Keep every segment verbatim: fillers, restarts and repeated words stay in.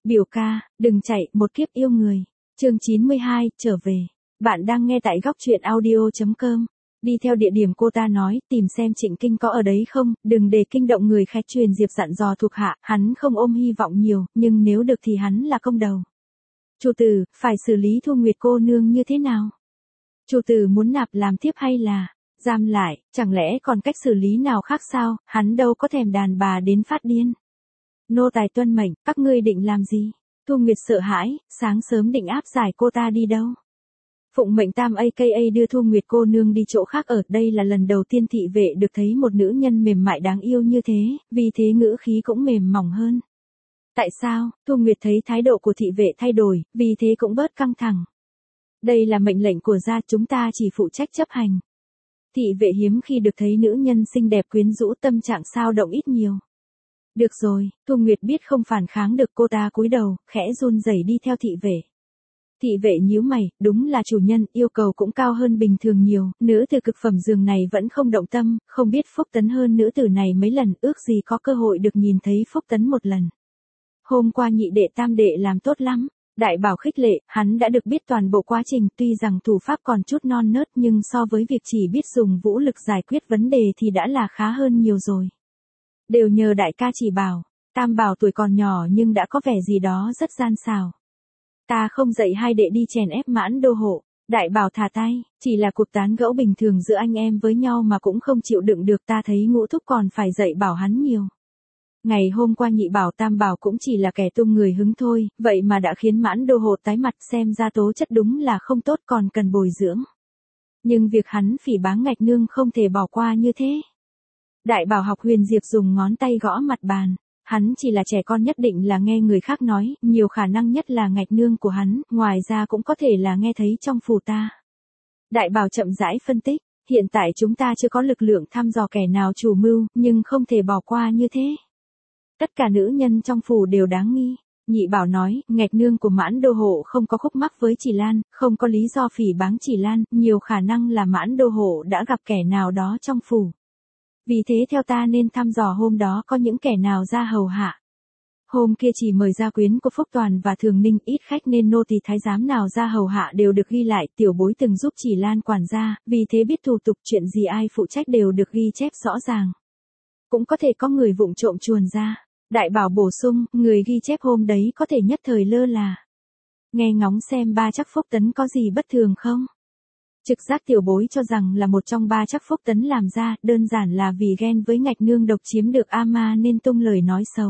Biểu ca, đừng chạy, một kiếp yêu người. Chương chín mươi hai, trở về. Bạn đang nghe tại góc truyện audio chấm com. Đi theo địa điểm cô ta nói, tìm xem Trịnh Kinh có ở đấy không, đừng để kinh động người khách. Truyền Diệp dặn dò thuộc hạ, hắn không ôm hy vọng nhiều, nhưng nếu được thì hắn là công đầu. Chủ tử, phải xử lý Thu Nguyệt cô nương như thế nào? Chủ tử muốn nạp làm tiếp hay là giam lại, chẳng lẽ còn cách xử lý nào khác sao, hắn đâu có thèm đàn bà đến phát điên. Nô tài tuân mệnh, các ngươi định làm gì? Thu Nguyệt sợ hãi, sáng sớm định áp giải cô ta đi đâu? Phụng mệnh Tam a ca đưa Thu Nguyệt cô nương đi chỗ khác ở, đây là lần đầu tiên thị vệ được thấy một nữ nhân mềm mại đáng yêu như thế, vì thế ngữ khí cũng mềm mỏng hơn. Tại sao? Thu Nguyệt thấy thái độ của thị vệ thay đổi, vì thế cũng bớt căng thẳng. Đây là mệnh lệnh của gia, chúng ta chỉ phụ trách chấp hành. Thị vệ hiếm khi được thấy nữ nhân xinh đẹp quyến rũ, tâm trạng sao động ít nhiều. Được rồi, Thu Nguyệt biết không phản kháng được, cô ta cúi đầu, khẽ run rẩy đi theo thị vệ. Thị vệ nhíu mày, đúng là chủ nhân, yêu cầu cũng cao hơn bình thường nhiều, nữ từ cực phẩm giường này vẫn không động tâm, không biết Phúc Tấn hơn nữ tử này mấy lần, ước gì có cơ hội được nhìn thấy Phúc Tấn một lần. Hôm qua nhị đệ tam đệ làm tốt lắm. Đại Bảo khích lệ, hắn đã được biết toàn bộ quá trình, tuy rằng thủ pháp còn chút non nớt nhưng so với việc chỉ biết dùng vũ lực giải quyết vấn đề thì đã là khá hơn nhiều rồi. Đều nhờ đại ca chỉ bảo, Tam Bảo tuổi còn nhỏ nhưng đã có vẻ gì đó rất gian xảo. Ta không dạy hai đệ đi chèn ép Mãn Đô hộ. Đại Bảo thả tay, chỉ là cuộc tán gẫu bình thường giữa anh em với nhau mà cũng không chịu đựng được, ta thấy Ngũ thúc còn phải dạy bảo hắn nhiều. Ngày hôm qua nhị bảo Tam Bảo cũng chỉ là kẻ tung người hứng thôi, vậy mà đã khiến Mãn Đô hộ tái mặt, xem ra tố chất đúng là không tốt, còn cần bồi dưỡng. Nhưng việc hắn phỉ báng Ngạch Nương không thể bỏ qua như thế. Đại Bảo học Huyền Diệp dùng ngón tay gõ mặt bàn. Hắn chỉ là trẻ con, nhất định là nghe người khác nói, nhiều khả năng nhất là Ngạch Nương của hắn, ngoài ra cũng có thể là nghe thấy trong phủ ta. Đại Bảo chậm rãi phân tích, hiện tại chúng ta chưa có lực lượng thăm dò kẻ nào chủ mưu, nhưng không thể bỏ qua như thế. Tất cả nữ nhân trong phủ đều đáng nghi. Nhị Bảo nói, Ngạch Nương của Mãn Đô hộ không có khúc mắc với Chỉ Lan, không có lý do phỉ báng Chỉ Lan, nhiều khả năng là Mãn Đô hộ đã gặp kẻ nào đó trong phủ. Vì thế theo ta nên thăm dò hôm đó có những kẻ nào ra hầu hạ. Hôm kia chỉ mời gia quyến của Phúc Toàn và Thường Ninh, ít khách nên nô tỳ thái giám nào ra hầu hạ đều được ghi lại, tiểu bối từng giúp Chỉ Lan quản gia, vì thế biết thủ tục chuyện gì ai phụ trách đều được ghi chép rõ ràng. Cũng có thể có người vụng trộm chuồn ra. Đại Bảo bổ sung, người ghi chép hôm đấy có thể nhất thời lơ là. Nghe ngóng xem ba chắc Phúc Tấn có gì bất thường không? Trực giác tiểu bối cho rằng là một trong ba chắc Phúc Tấn làm ra, đơn giản là vì ghen với Ngạch Nương độc chiếm được Ama nên tung lời nói xấu.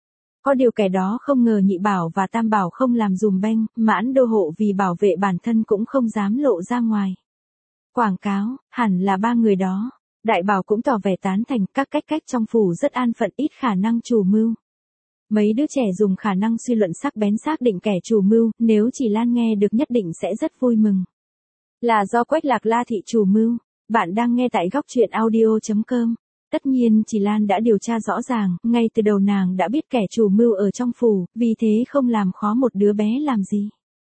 Có điều kẻ đó không ngờ nhị bảo và Tam Bảo không làm dùm beng, Mãn Đô hộ vì bảo vệ bản thân cũng không dám lộ ra ngoài. Quảng cáo, hẳn là ba người đó. Đại Bảo cũng tỏ vẻ tán thành, các cách cách trong phủ rất an phận, ít khả năng chủ mưu. Mấy đứa trẻ dùng khả năng suy luận sắc bén xác định kẻ chủ mưu, nếu Chỉ Lan nghe được nhất định sẽ rất vui mừng. Là do Quách Lạc La thị chủ mưu. Bạn đang nghe tại góc truyện audio chấm com. Tất nhiên Chỉ Lan đã điều tra rõ ràng, ngay từ đầu nàng đã biết kẻ chủ mưu ở trong phủ, vì thế không làm khó một đứa bé làm gì.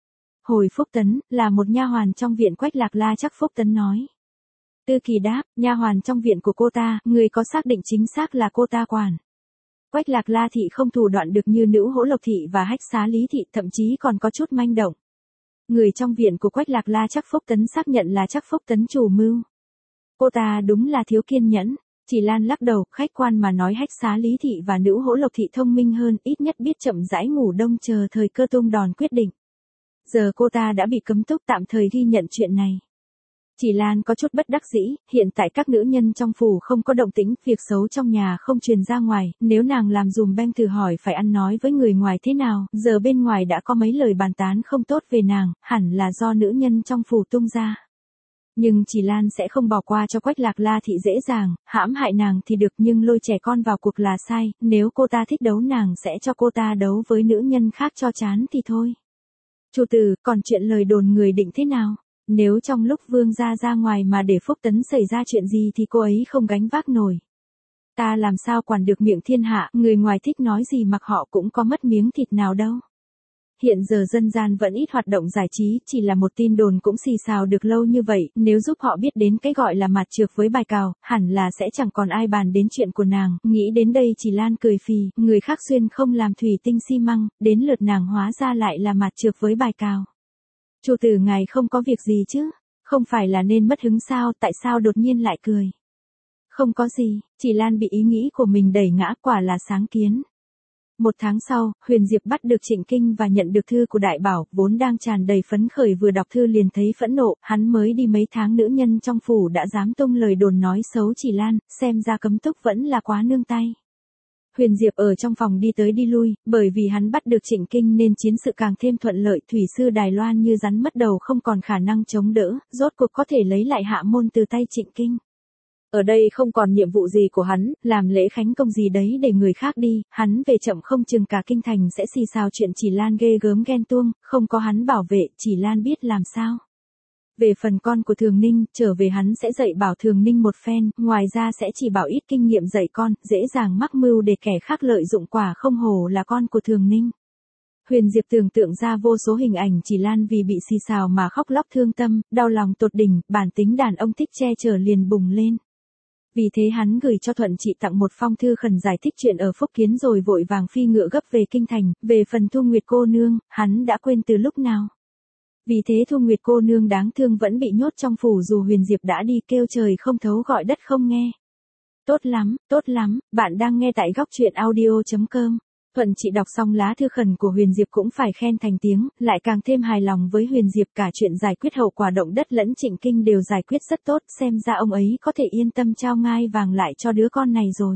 Hồi Phúc Tấn, là một nha hoàn trong viện Quách Lạc La chắc Phúc Tấn nói. Tư Kỳ đáp, nha hoàn trong viện của cô ta, người có xác định chính xác là cô ta quản. Quách Lạc La thị không thủ đoạn được như Nữ Hỗ Lộc thị và Hách Xá Lý thị, thậm chí còn có chút manh động. Người trong viện của Quách Lạc La chắc Phúc Tấn xác nhận là chắc Phúc Tấn chủ mưu. Cô ta đúng là thiếu kiên nhẫn. Chỉ Lan lắc đầu, khách quan mà nói Hách Xá Lý thị và Nữ Hỗ Lộc thị thông minh hơn, ít nhất biết chậm rãi ngủ đông chờ thời cơ tung đòn quyết định. Giờ cô ta đã bị cấm túc, tạm thời ghi nhận chuyện này. Chỉ Lan có chút bất đắc dĩ, hiện tại các nữ nhân trong phủ không có động tĩnh, việc xấu trong nhà không truyền ra ngoài, nếu nàng làm dùm beng thử hỏi phải ăn nói với người ngoài thế nào, giờ bên ngoài đã có mấy lời bàn tán không tốt về nàng, hẳn là do nữ nhân trong phủ tung ra. Nhưng Chỉ Lan sẽ không bỏ qua cho Quách Lạc La thị dễ dàng, hãm hại nàng thì được nhưng lôi trẻ con vào cuộc là sai, nếu cô ta thích đấu nàng sẽ cho cô ta đấu với nữ nhân khác cho chán thì thôi. Chủ tử, còn chuyện lời đồn người định thế nào? Nếu trong lúc vương gia ra ngoài mà để Phúc Tấn xảy ra chuyện gì thì cô ấy không gánh vác nổi. Ta làm sao quản được miệng thiên hạ, người ngoài thích nói gì mặc họ cũng có mất miếng thịt nào đâu. Hiện giờ dân gian vẫn ít hoạt động giải trí, chỉ là một tin đồn cũng xì xào được lâu như vậy, nếu giúp họ biết đến cái gọi là mặt trược với bài cào, hẳn là sẽ chẳng còn ai bàn đến chuyện của nàng, nghĩ đến đây Chỉ Lan cười phì, người khác xuyên không làm thủy tinh xi măng, đến lượt nàng hóa ra lại là mặt trược với bài cào. Chủ tử ngài không có việc gì chứ, không phải là nên mất hứng sao, tại sao đột nhiên lại cười. Không có gì, Chỉ Lan bị ý nghĩ của mình đẩy ngã, quả là sáng kiến. Một tháng sau, Huyền Diệp bắt được Trịnh Kinh và nhận được thư của Đại Bảo, vốn đang tràn đầy phấn khởi vừa đọc thư liền thấy phẫn nộ, hắn mới đi mấy tháng nữ nhân trong phủ đã dám tung lời đồn nói xấu Chỉ Lan, xem ra cấm túc vẫn là quá nương tay. Huyền Diệp ở trong phòng đi tới đi lui, bởi vì hắn bắt được Trịnh Kinh nên chiến sự càng thêm thuận lợi, thủy sư Đài Loan như rắn mất đầu không còn khả năng chống đỡ, rốt cuộc có thể lấy lại hạ môn từ tay Trịnh Kinh. Ở đây không còn nhiệm vụ gì của hắn, làm lễ khánh công gì đấy để người khác đi, hắn về chậm không chừng cả kinh thành sẽ xì xào chuyện Chỉ Lan ghê gớm ghen tuông, không có hắn bảo vệ, Chỉ Lan biết làm sao. Về phần con của Thường Ninh, trở về hắn sẽ dạy bảo Thường Ninh một phen, ngoài ra sẽ chỉ bảo ít kinh nghiệm dạy con, dễ dàng mắc mưu để kẻ khác lợi dụng, quả không hổ là con của Thường Ninh. Huyền Diệp tưởng tượng ra vô số hình ảnh Chỉ Lan vì bị xì xào mà khóc lóc thương tâm, đau lòng tột đỉnh, bản tính đàn ông thích che chở liền bùng lên. Vì thế hắn gửi cho Thuận Trị tặng một phong thư khẩn giải thích chuyện ở Phúc Kiến rồi vội vàng phi ngựa gấp về kinh thành, về phần Thu Nguyệt cô nương, hắn đã quên từ lúc nào. Vì thế Thu Nguyệt cô nương đáng thương vẫn bị nhốt trong phủ dù Huyền Diệp đã đi, kêu trời không thấu gọi đất không nghe. Tốt lắm, tốt lắm, bạn đang nghe tại góc truyện audio chấm com. Thuận Trị đọc xong lá thư khẩn của Huyền Diệp cũng phải khen thành tiếng, lại càng thêm hài lòng với Huyền Diệp, cả chuyện giải quyết hậu quả động đất lẫn Trịnh Kinh đều giải quyết rất tốt, xem ra ông ấy có thể yên tâm trao ngai vàng lại cho đứa con này rồi.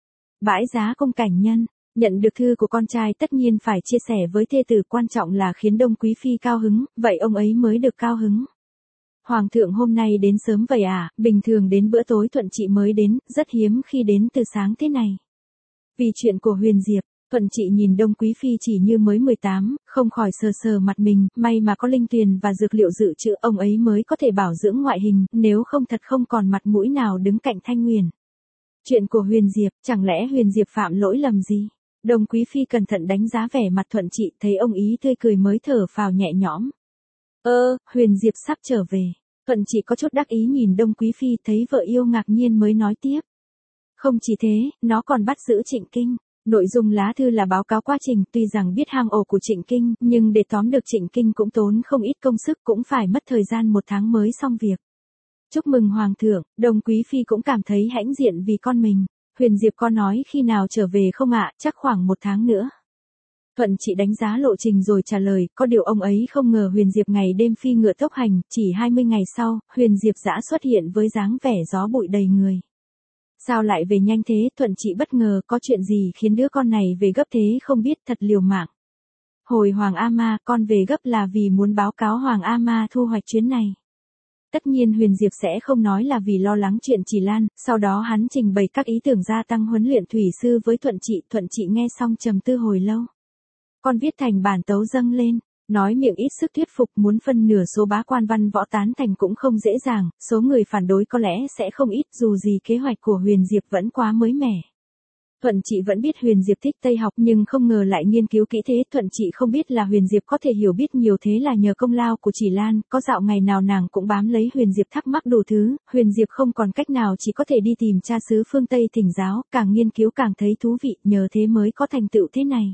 Bãi giá Cung Cảnh Nhân, nhận được thư của con trai tất nhiên phải chia sẻ với thê tử, quan trọng là khiến Đông Quý Phi cao hứng, vậy ông ấy mới được cao hứng. Hoàng thượng hôm nay đến sớm vậy à, bình thường đến bữa tối Thuận Trị mới đến, rất hiếm khi đến từ sáng thế này. Vì chuyện của Huyền Diệp, Thuận Trị nhìn Đông Quý Phi chỉ như mới mười tám, không khỏi sờ sờ mặt mình, may mà có linh tuyền và dược liệu dự trữ, ông ấy mới có thể bảo dưỡng ngoại hình, nếu không thật không còn mặt mũi nào đứng cạnh Thanh Nguyền. Chuyện của Huyền Diệp, chẳng lẽ Huyền Diệp phạm lỗi lầm gì? Đông Quý Phi cẩn thận đánh giá vẻ mặt Thuận Trị, thấy ông ý tươi cười mới thở phào nhẹ nhõm. Ơ, Huyền Diệp sắp trở về. Thuận Trị có chút đắc ý nhìn Đông Quý Phi, thấy vợ yêu ngạc nhiên mới nói tiếp. Không chỉ thế, nó còn bắt giữ Trịnh Kinh. Nội dung lá thư là báo cáo quá trình, tuy rằng biết hang ổ của Trịnh Kinh, nhưng để tóm được Trịnh Kinh cũng tốn không ít công sức, cũng phải mất thời gian một tháng mới xong việc. Chúc mừng Hoàng thượng, Đông Quý Phi cũng cảm thấy hãnh diện vì con mình. Huyền Diệp có nói khi nào trở về không ạ, chắc khoảng một tháng nữa. Thuận Trị đánh giá lộ trình rồi trả lời, có điều ông ấy không ngờ Huyền Diệp ngày đêm phi ngựa tốc hành, chỉ hai mươi ngày sau, Huyền Diệp dã xuất hiện với dáng vẻ gió bụi đầy người. Sao lại về nhanh thế? Thuận Trị bất ngờ, có chuyện gì khiến đứa con này về gấp thế không biết, thật liều mạng. Hồi Hoàng A Ma, con về gấp là vì muốn báo cáo Hoàng A Ma thu hoạch chuyến này. Tất nhiên Huyền Diệp sẽ không nói là vì lo lắng chuyện Chỉ Lan, sau đó hắn trình bày các ý tưởng gia tăng huấn luyện thủy sư với Thuận Trị, Thuận Trị nghe xong trầm tư hồi lâu. Con viết thành bản tấu dâng lên. Nói miệng ít sức thuyết phục, muốn phân nửa số bá quan văn võ tán thành cũng không dễ dàng, số người phản đối có lẽ sẽ không ít, dù gì kế hoạch của Huyền Diệp vẫn quá mới mẻ. Thuận Trị vẫn biết Huyền Diệp thích Tây học nhưng không ngờ lại nghiên cứu kỹ thế. Thuận Trị không biết là Huyền Diệp có thể hiểu biết nhiều thế là nhờ công lao của Chỉ Lan, có dạo ngày nào nàng cũng bám lấy Huyền Diệp thắc mắc đủ thứ, Huyền Diệp không còn cách nào chỉ có thể đi tìm cha xứ phương Tây thỉnh giáo, càng nghiên cứu càng thấy thú vị, nhờ thế mới có thành tựu thế này.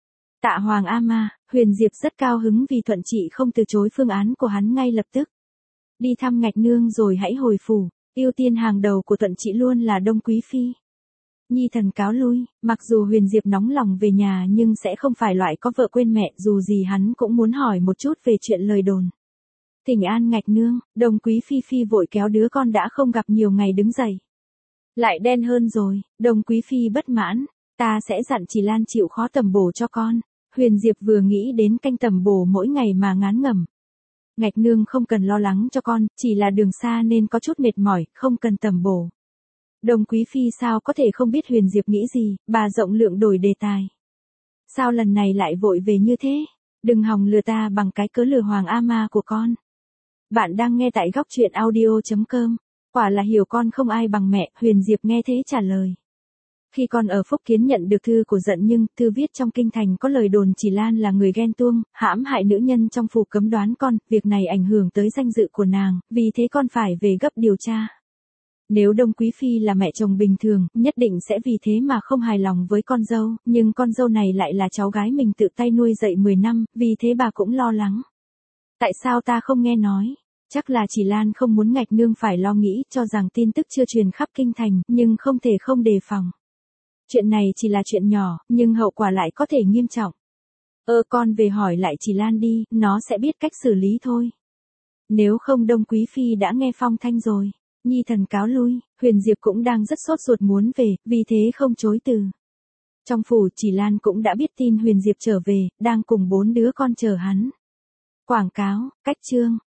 Tạ Hoàng A Ma, Huyền Diệp rất cao hứng vì Thuận Trị không từ chối phương án của hắn ngay lập tức. Đi thăm Ngạch Nương rồi hãy hồi phủ, ưu tiên hàng đầu của Thuận Trị luôn là Đông Quý Phi. Nhi thần cáo lui, mặc dù Huyền Diệp nóng lòng về nhà nhưng sẽ không phải loại có vợ quên mẹ, dù gì hắn cũng muốn hỏi một chút về chuyện lời đồn. Thỉnh an Ngạch Nương, Đông Quý Phi Phi vội kéo đứa con đã không gặp nhiều ngày đứng dậy. Lại đen hơn rồi, Đông Quý Phi bất mãn, ta sẽ dặn Chỉ Lan chịu khó tầm bổ cho con. Huyền Diệp vừa nghĩ đến canh tầm bổ mỗi ngày mà ngán ngẩm. Ngạch Nương không cần lo lắng cho con, chỉ là đường xa nên có chút mệt mỏi, không cần tầm bổ. Đông Quý Phi sao có thể không biết Huyền Diệp nghĩ gì, bà rộng lượng đổi đề tài. Sao lần này lại vội về như thế? Đừng hòng lừa ta bằng cái cớ lừa Hoàng A Ma của con. Bạn đang nghe tại góc truyện audio chấm com. Quả là hiểu con không ai bằng mẹ, Huyền Diệp nghe thế trả lời. Khi còn ở Phúc Kiến nhận được thư của Dận Nhưng, thư viết trong kinh thành có lời đồn Chỉ Lan là người ghen tuông, hãm hại nữ nhân trong phủ cấm đoán con, việc này ảnh hưởng tới danh dự của nàng, vì thế con phải về gấp điều tra. Nếu Đông Quý Phi là mẹ chồng bình thường, nhất định sẽ vì thế mà không hài lòng với con dâu, nhưng con dâu này lại là cháu gái mình tự tay nuôi dạy mười năm, vì thế bà cũng lo lắng. Tại sao ta không nghe nói? Chắc là Chỉ Lan không muốn Ngạch Nương phải lo nghĩ, cho rằng tin tức chưa truyền khắp kinh thành, nhưng không thể không đề phòng. Chuyện này chỉ là chuyện nhỏ, nhưng hậu quả lại có thể nghiêm trọng. Ơ con về hỏi lại Chỉ Lan đi, nó sẽ biết cách xử lý thôi. Nếu không Đông Quý Phi đã nghe phong thanh rồi. Nhi thần cáo lui, Huyền Diệp cũng đang rất sốt ruột muốn về, vì thế không chối từ. Trong phủ Chỉ Lan cũng đã biết tin Huyền Diệp trở về, đang cùng bốn đứa con chờ hắn. Quảng cáo, cách chương.